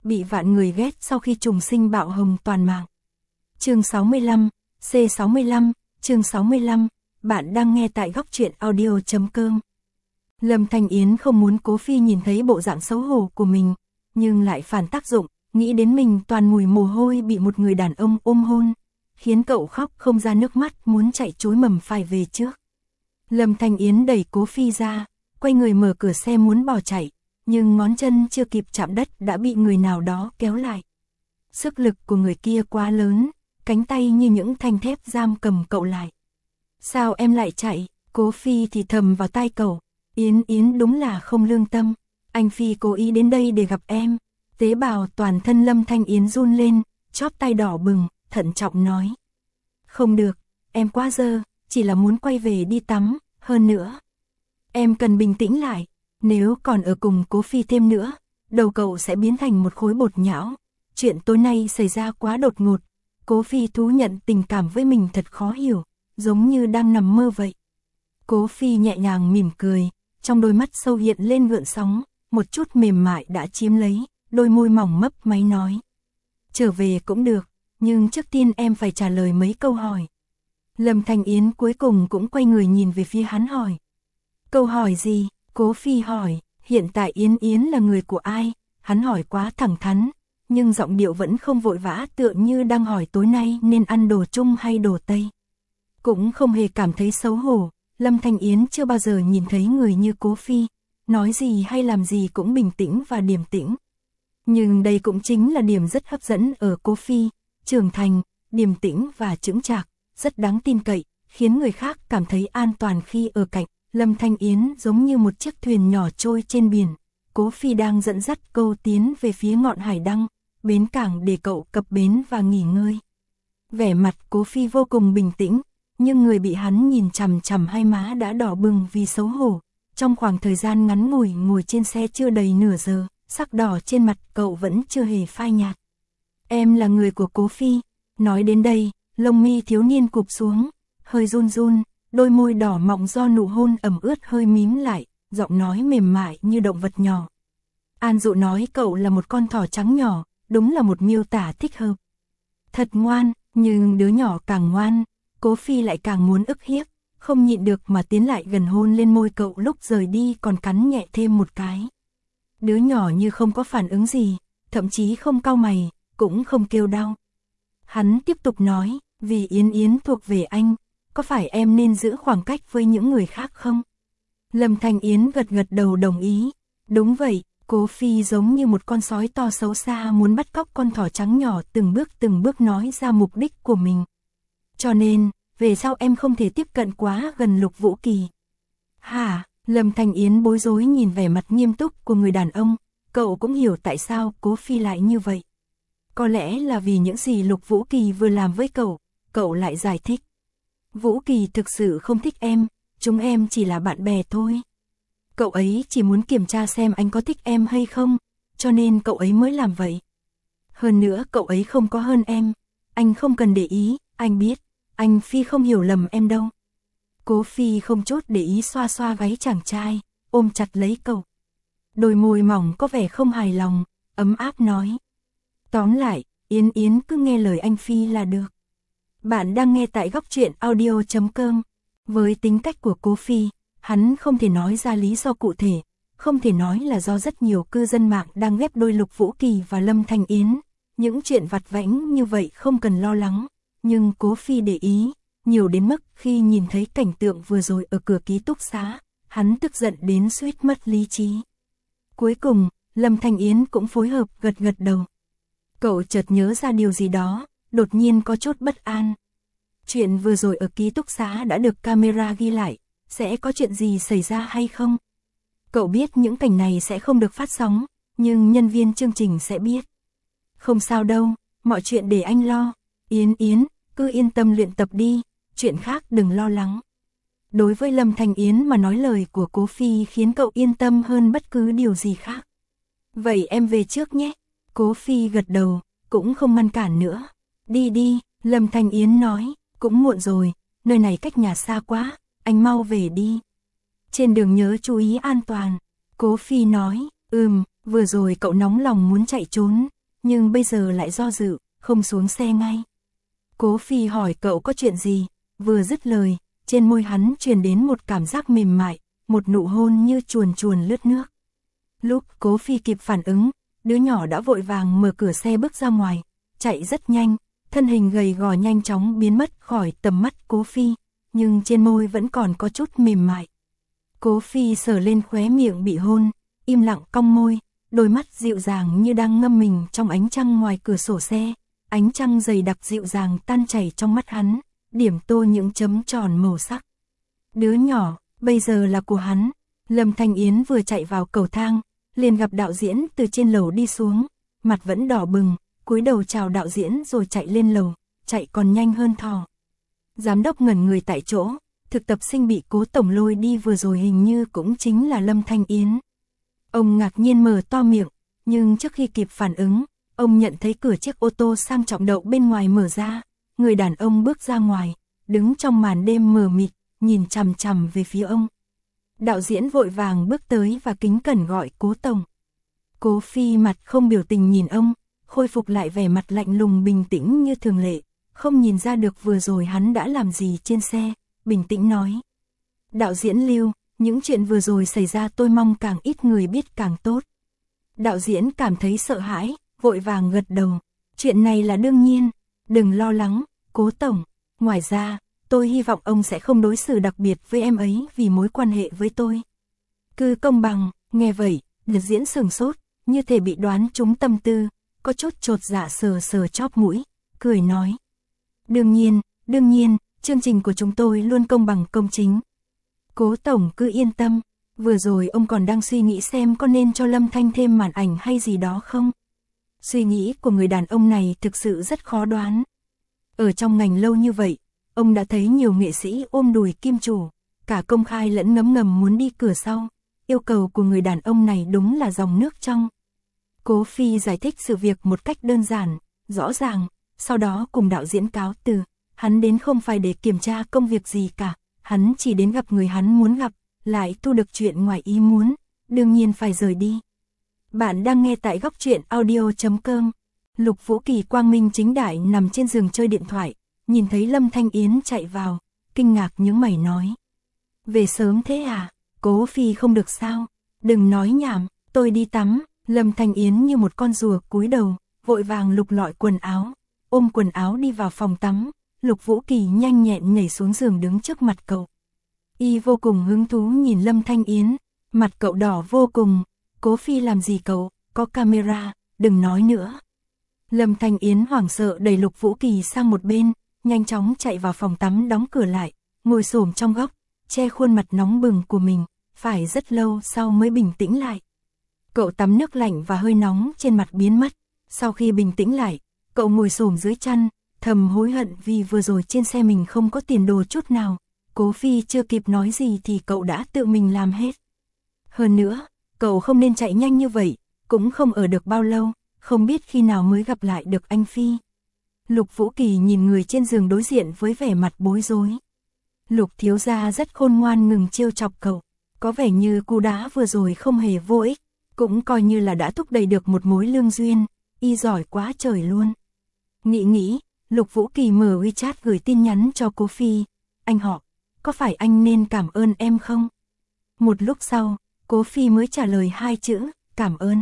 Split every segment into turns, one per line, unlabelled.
bị vạn người ghét sau khi trùng sinh bạo hồng toàn mạng. Chương 65, C65, chương 65, bạn đang nghe tại góc truyện audio.com. Lâm Thanh Yến không muốn Cố Phi nhìn thấy bộ dạng xấu hổ của mình, nhưng lại phản tác dụng, nghĩ đến mình toàn mùi mồ hôi bị một người đàn ông ôm hôn, khiến cậu khóc không ra nước mắt muốn chạy trối mầm phải về trước. Lâm Thanh Yến đẩy Cố Phi ra, quay người mở cửa xe muốn bỏ chạy, nhưng ngón chân chưa kịp chạm đất đã bị người nào đó kéo lại. Sức lực của người kia quá lớn, cánh tay như những thanh thép giam cầm cậu lại. Sao em lại chạy? Cố Phi thì thầm vào tai cậu. Yến đúng là không lương tâm, anh Phi cố ý đến đây để gặp em. Tế bào toàn thân Lâm Thanh Yến run lên, chóp tay đỏ bừng, thận trọng nói. Không được, em quá dơ, chỉ là muốn quay về đi tắm, hơn nữa. Em cần bình tĩnh lại, nếu còn ở cùng Cố Phi thêm nữa, đầu cậu sẽ biến thành một khối bột nhão. Chuyện tối nay xảy ra quá đột ngột, Cố Phi thú nhận tình cảm với mình thật khó hiểu, giống như đang nằm mơ vậy. Cố Phi nhẹ nhàng mỉm cười, trong đôi mắt sâu hiện lên gợn sóng, một chút mềm mại đã chiếm lấy, đôi môi mỏng mấp máy nói. Trở về cũng được, nhưng trước tiên em phải trả lời mấy câu hỏi. Lâm Thanh Yến cuối cùng cũng quay người nhìn về phía hắn hỏi. Câu hỏi gì? Cố Phi hỏi, hiện tại Yến là người của ai? Hắn hỏi quá thẳng thắn, nhưng giọng điệu vẫn không vội vã, tựa như đang hỏi tối nay nên ăn đồ Trung hay đồ Tây. Cũng không hề cảm thấy xấu hổ, Lâm Thanh Yến chưa bao giờ nhìn thấy người như Cố Phi, nói gì hay làm gì cũng bình tĩnh và điềm tĩnh. Nhưng đây cũng chính là điểm rất hấp dẫn ở Cố Phi, trưởng thành, điềm tĩnh và chững chạc, rất đáng tin cậy, khiến người khác cảm thấy an toàn khi ở cạnh. Lâm Thanh Yến giống như một chiếc thuyền nhỏ trôi trên biển, Cố Phi đang dẫn dắt câu tiến về phía ngọn hải đăng, bến cảng để cậu cập bến và nghỉ ngơi. Vẻ mặt Cố Phi vô cùng bình tĩnh, nhưng người bị hắn nhìn chằm chằm hai má đã đỏ bừng vì xấu hổ. Trong khoảng thời gian ngắn ngủi ngồi trên xe chưa đầy nửa giờ, sắc đỏ trên mặt cậu vẫn chưa hề phai nhạt. Em là người của Cố Phi. Nói đến đây, lông mi thiếu niên cụp xuống, hơi run run, đôi môi đỏ mọng do nụ hôn ẩm ướt hơi mím lại, giọng nói mềm mại như động vật nhỏ. An Dụ nói cậu là một con thỏ trắng nhỏ, đúng là một miêu tả thích hợp. Thật ngoan, nhưng đứa nhỏ càng ngoan, Cố Phi lại càng muốn ức hiếp, không nhịn được mà tiến lại gần hôn lên môi cậu, lúc rời đi còn cắn nhẹ thêm một cái. Đứa nhỏ như không có phản ứng gì, thậm chí không cau mày, cũng không kêu đau. Hắn tiếp tục nói, vì Yến thuộc về anh, có phải em nên giữ khoảng cách với những người khác không? Lâm Thanh Yến gật gật đầu đồng ý. Đúng vậy, Cố Phi giống như một con sói to xấu xa muốn bắt cóc con thỏ trắng nhỏ, từng bước nói ra mục đích của mình. Cho nên, về sau em không thể tiếp cận quá gần Lục Vũ Kỳ. Hả? Lâm Thanh Yến bối rối nhìn vẻ mặt nghiêm túc của người đàn ông, cậu cũng hiểu tại sao Cố Phi lại như vậy. Có lẽ là vì những gì Lục Vũ Kỳ vừa làm với cậu lại giải thích. Vũ Kỳ thực sự không thích em, chúng em chỉ là bạn bè thôi. Cậu ấy chỉ muốn kiểm tra xem anh có thích em hay không, cho nên cậu ấy mới làm vậy. Hơn nữa cậu ấy không có hơn em, anh không cần để ý, anh biết, anh Phi không hiểu lầm em đâu. Cố Phi không chút để ý xoa xoa gáy chàng trai, ôm chặt lấy cậu. Đôi môi mỏng có vẻ không hài lòng, ấm áp nói. Tóm lại, Yến cứ nghe lời anh Phi là được. Bạn đang nghe tại góc truyện audio.com. Với tính cách của Cố Phi, hắn không thể nói ra lý do cụ thể, không thể nói là do rất nhiều cư dân mạng đang ghép đôi Lục Vũ Kỳ và Lâm Thanh Yến. Những chuyện vặt vãnh như vậy không cần lo lắng, nhưng Cố Phi để ý, nhiều đến mức khi nhìn thấy cảnh tượng vừa rồi ở cửa ký túc xá, hắn tức giận đến suýt mất lý trí. Cuối cùng, Lâm Thanh Yến cũng phối hợp gật gật đầu. Cậu chợt nhớ ra điều gì đó, đột nhiên có chút bất an. Chuyện vừa rồi ở ký túc xá đã được camera ghi lại, sẽ có chuyện gì xảy ra hay không? Cậu biết những cảnh này sẽ không được phát sóng, nhưng nhân viên chương trình sẽ biết. Không sao đâu, mọi chuyện để anh lo. Yến, cứ yên tâm luyện tập đi, chuyện khác đừng lo lắng. Đối với Lâm Thanh Yến mà nói, lời của Cố Phi khiến cậu yên tâm hơn bất cứ điều gì khác. Vậy em về trước nhé. Cố Phi gật đầu, cũng không ngăn cản nữa. Đi, Lâm Thanh Yến nói, cũng muộn rồi, nơi này cách nhà xa quá, anh mau về đi. Trên đường nhớ chú ý an toàn. Cố Phi nói, vừa rồi cậu nóng lòng muốn chạy trốn, nhưng bây giờ lại do dự, không xuống xe ngay. Cố Phi hỏi cậu có chuyện gì, vừa dứt lời, trên môi hắn truyền đến một cảm giác mềm mại, một nụ hôn như chuồn chuồn lướt nước. Lúc Cố Phi kịp phản ứng, đứa nhỏ đã vội vàng mở cửa xe bước ra ngoài, chạy rất nhanh, thân hình gầy gò nhanh chóng biến mất khỏi tầm mắt Cố Phi, nhưng trên môi vẫn còn có chút mềm mại. Cố Phi sờ lên khóe miệng bị hôn, im lặng cong môi, đôi mắt dịu dàng như đang ngâm mình trong ánh trăng ngoài cửa sổ xe, ánh trăng dày đặc dịu dàng tan chảy trong mắt hắn, điểm tô những chấm tròn màu sắc. Đứa nhỏ, bây giờ là của hắn. Lâm Thanh Yến vừa chạy vào cầu thang, liền gặp đạo diễn từ trên lầu đi xuống, mặt vẫn đỏ bừng, cúi đầu chào đạo diễn rồi chạy lên lầu, chạy còn nhanh hơn thỏ. Giám đốc ngẩn người tại chỗ, thực tập sinh bị Cố tổng lôi đi vừa rồi hình như cũng chính là Lâm Thanh Yến. Ông ngạc nhiên mở to miệng, nhưng trước khi kịp phản ứng, ông nhận thấy cửa chiếc ô tô sang trọng đậu bên ngoài mở ra, người đàn ông bước ra ngoài, đứng trong màn đêm mờ mịt, nhìn chằm chằm về phía ông. Đạo diễn vội vàng bước tới và kính cẩn gọi Cố tổng. Cố Phi mặt không biểu tình nhìn ông, khôi phục lại vẻ mặt lạnh lùng bình tĩnh như thường lệ, không nhìn ra được vừa rồi hắn đã làm gì trên xe, bình tĩnh nói. Đạo diễn Lưu, những chuyện vừa rồi xảy ra tôi mong càng ít người biết càng tốt. Đạo diễn cảm thấy sợ hãi, vội vàng gật đầu. Chuyện này là đương nhiên, đừng lo lắng, Cố tổng. Ngoài ra, tôi hy vọng ông sẽ không đối xử đặc biệt với em ấy vì mối quan hệ với tôi. Cứ công bằng, nghe vậy, đạo diễn sửng sốt, như thể bị đoán trúng tâm tư, có chút chột dạ sờ sờ chóp mũi, cười nói. Đương nhiên, chương trình của chúng tôi luôn công bằng công chính. Cố tổng cứ yên tâm, vừa rồi ông còn đang suy nghĩ xem có nên cho Lâm Thanh thêm màn ảnh hay gì đó không? Suy nghĩ của người đàn ông này thực sự rất khó đoán. Ở trong ngành lâu như vậy, ông đã thấy nhiều nghệ sĩ ôm đùi kim chủ, cả công khai lẫn ngấm ngầm muốn đi cửa sau. Yêu cầu của người đàn ông này đúng là dòng nước trong. Cố Phi giải thích sự việc một cách đơn giản, rõ ràng, sau đó cùng đạo diễn cáo từ. Hắn đến không phải để kiểm tra công việc gì cả, hắn chỉ đến gặp người hắn muốn gặp, lại thu được chuyện ngoài ý muốn, đương nhiên phải rời đi. Bạn đang nghe tại Góc Truyện Audio.com. Lục Vũ Kỳ quang minh chính đại nằm trên giường chơi điện thoại, nhìn thấy Lâm Thanh Yến chạy vào, kinh ngạc nhướng mày nói. Về sớm thế à? Cố Phi không được sao? Đừng nói nhảm, tôi đi tắm. Lâm Thanh Yến như một con rùa cúi đầu, vội vàng lục lọi quần áo, ôm quần áo đi vào phòng tắm. Lục Vũ Kỳ nhanh nhẹn nhảy xuống giường đứng trước mặt cậu. Y vô cùng hứng thú nhìn Lâm Thanh Yến, mặt cậu đỏ vô cùng. Cố Phi làm gì cậu, có camera, đừng nói nữa. Lâm Thanh Yến hoảng sợ đẩy Lục Vũ Kỳ sang một bên, nhanh chóng chạy vào phòng tắm đóng cửa lại, ngồi xổm trong góc, che khuôn mặt nóng bừng của mình, phải rất lâu sau mới bình tĩnh lại. Cậu tắm nước lạnh và hơi nóng trên mặt biến mất, sau khi bình tĩnh lại, cậu ngồi xổm dưới chăn, thầm hối hận vì vừa rồi trên xe mình không có tiền đồ chút nào. Cố Phi chưa kịp nói gì thì cậu đã tự mình làm hết. Hơn nữa, cậu không nên chạy nhanh như vậy, cũng không ở được bao lâu, không biết khi nào mới gặp lại được anh Phi. Lục Vũ Kỳ nhìn người trên giường đối diện với vẻ mặt bối rối. Lục thiếu gia rất khôn ngoan ngừng trêu chọc cậu, có vẻ như cú đá vừa rồi không hề vô ích, cũng coi như là đã thúc đẩy được một mối lương duyên, y giỏi quá trời luôn. Nghĩ, Lục Vũ Kỳ mở WeChat gửi tin nhắn cho Cố Phi, anh họ, có phải anh nên cảm ơn em không? Một lúc sau, Cố Phi mới trả lời 2 chữ, cảm ơn.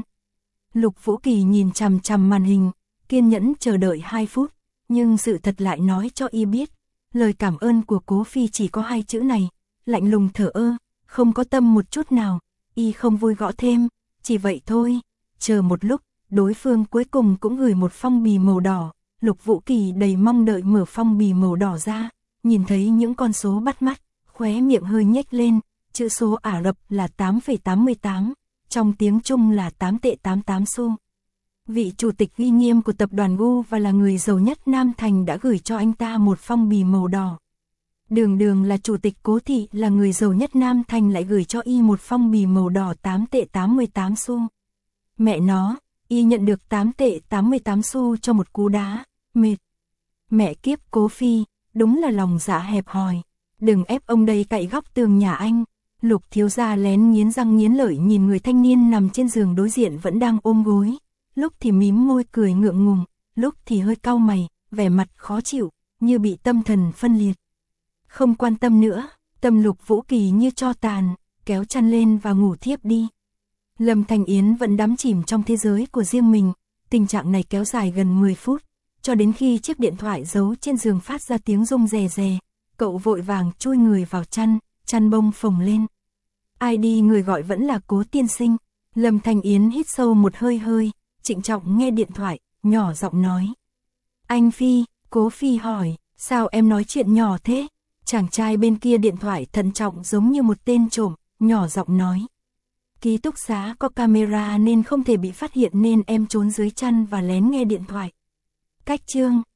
Lục Vũ Kỳ nhìn chằm chằm màn hình, kiên nhẫn chờ đợi 2 phút, nhưng sự thật lại nói cho y biết, lời cảm ơn của Cố Phi chỉ có 2 chữ này, lạnh lùng thờ ơ, không có tâm một chút nào, y không vui gõ thêm, chỉ vậy thôi. Chờ một lúc, đối phương cuối cùng cũng gửi một phong bì màu đỏ, Lục Vũ Kỳ đầy mong đợi mở phong bì màu đỏ ra, nhìn thấy những con số bắt mắt, khóe miệng hơi nhếch lên, chữ số Ả Rập là 8,88, trong tiếng Trung là 8 tệ 88 xu. Vị chủ tịch uy nghiêm của tập đoàn Gu và là người giàu nhất Nam Thành đã gửi cho anh ta một phong bì màu đỏ. Đường là chủ tịch Cố thị là người giàu nhất Nam Thành lại gửi cho y một phong bì màu đỏ 8 tệ 88 xu. Mẹ nó, y nhận được 8 tệ 88 xu cho một cú đá, mệt. Mẹ kiếp Cố Phi, đúng là lòng dạ hẹp hòi. Đừng ép ông đây cậy góc tường nhà anh. Lục thiếu gia lén nghiến răng nghiến lợi nhìn người thanh niên nằm trên giường đối diện vẫn đang ôm gối. lúc thì mím môi cười ngượng ngùng, lúc thì hơi cau mày, vẻ mặt khó chịu, như bị tâm thần phân liệt. Không quan tâm nữa, tâm Lục Vũ Kỳ như tro tàn, kéo chăn lên và ngủ thiếp đi. Lâm Thành Yến vẫn đắm chìm trong thế giới của riêng mình, tình trạng này kéo dài gần 10 phút, cho đến khi chiếc điện thoại giấu trên giường phát ra tiếng rung rè rè, cậu vội vàng chui người vào chăn, chăn bông phồng lên. ID người gọi vẫn là Cố tiên sinh. Lâm Thành Yến hít sâu một hơi, trịnh trọng nghe điện thoại, nhỏ giọng nói. Anh Phi, Cố Phi hỏi, sao em nói chuyện nhỏ thế? Chàng trai bên kia điện thoại thận trọng giống như một tên trộm, nhỏ giọng nói. Ký túc xá có camera nên không thể bị phát hiện nên em trốn dưới chăn và lén nghe điện thoại. Cách chương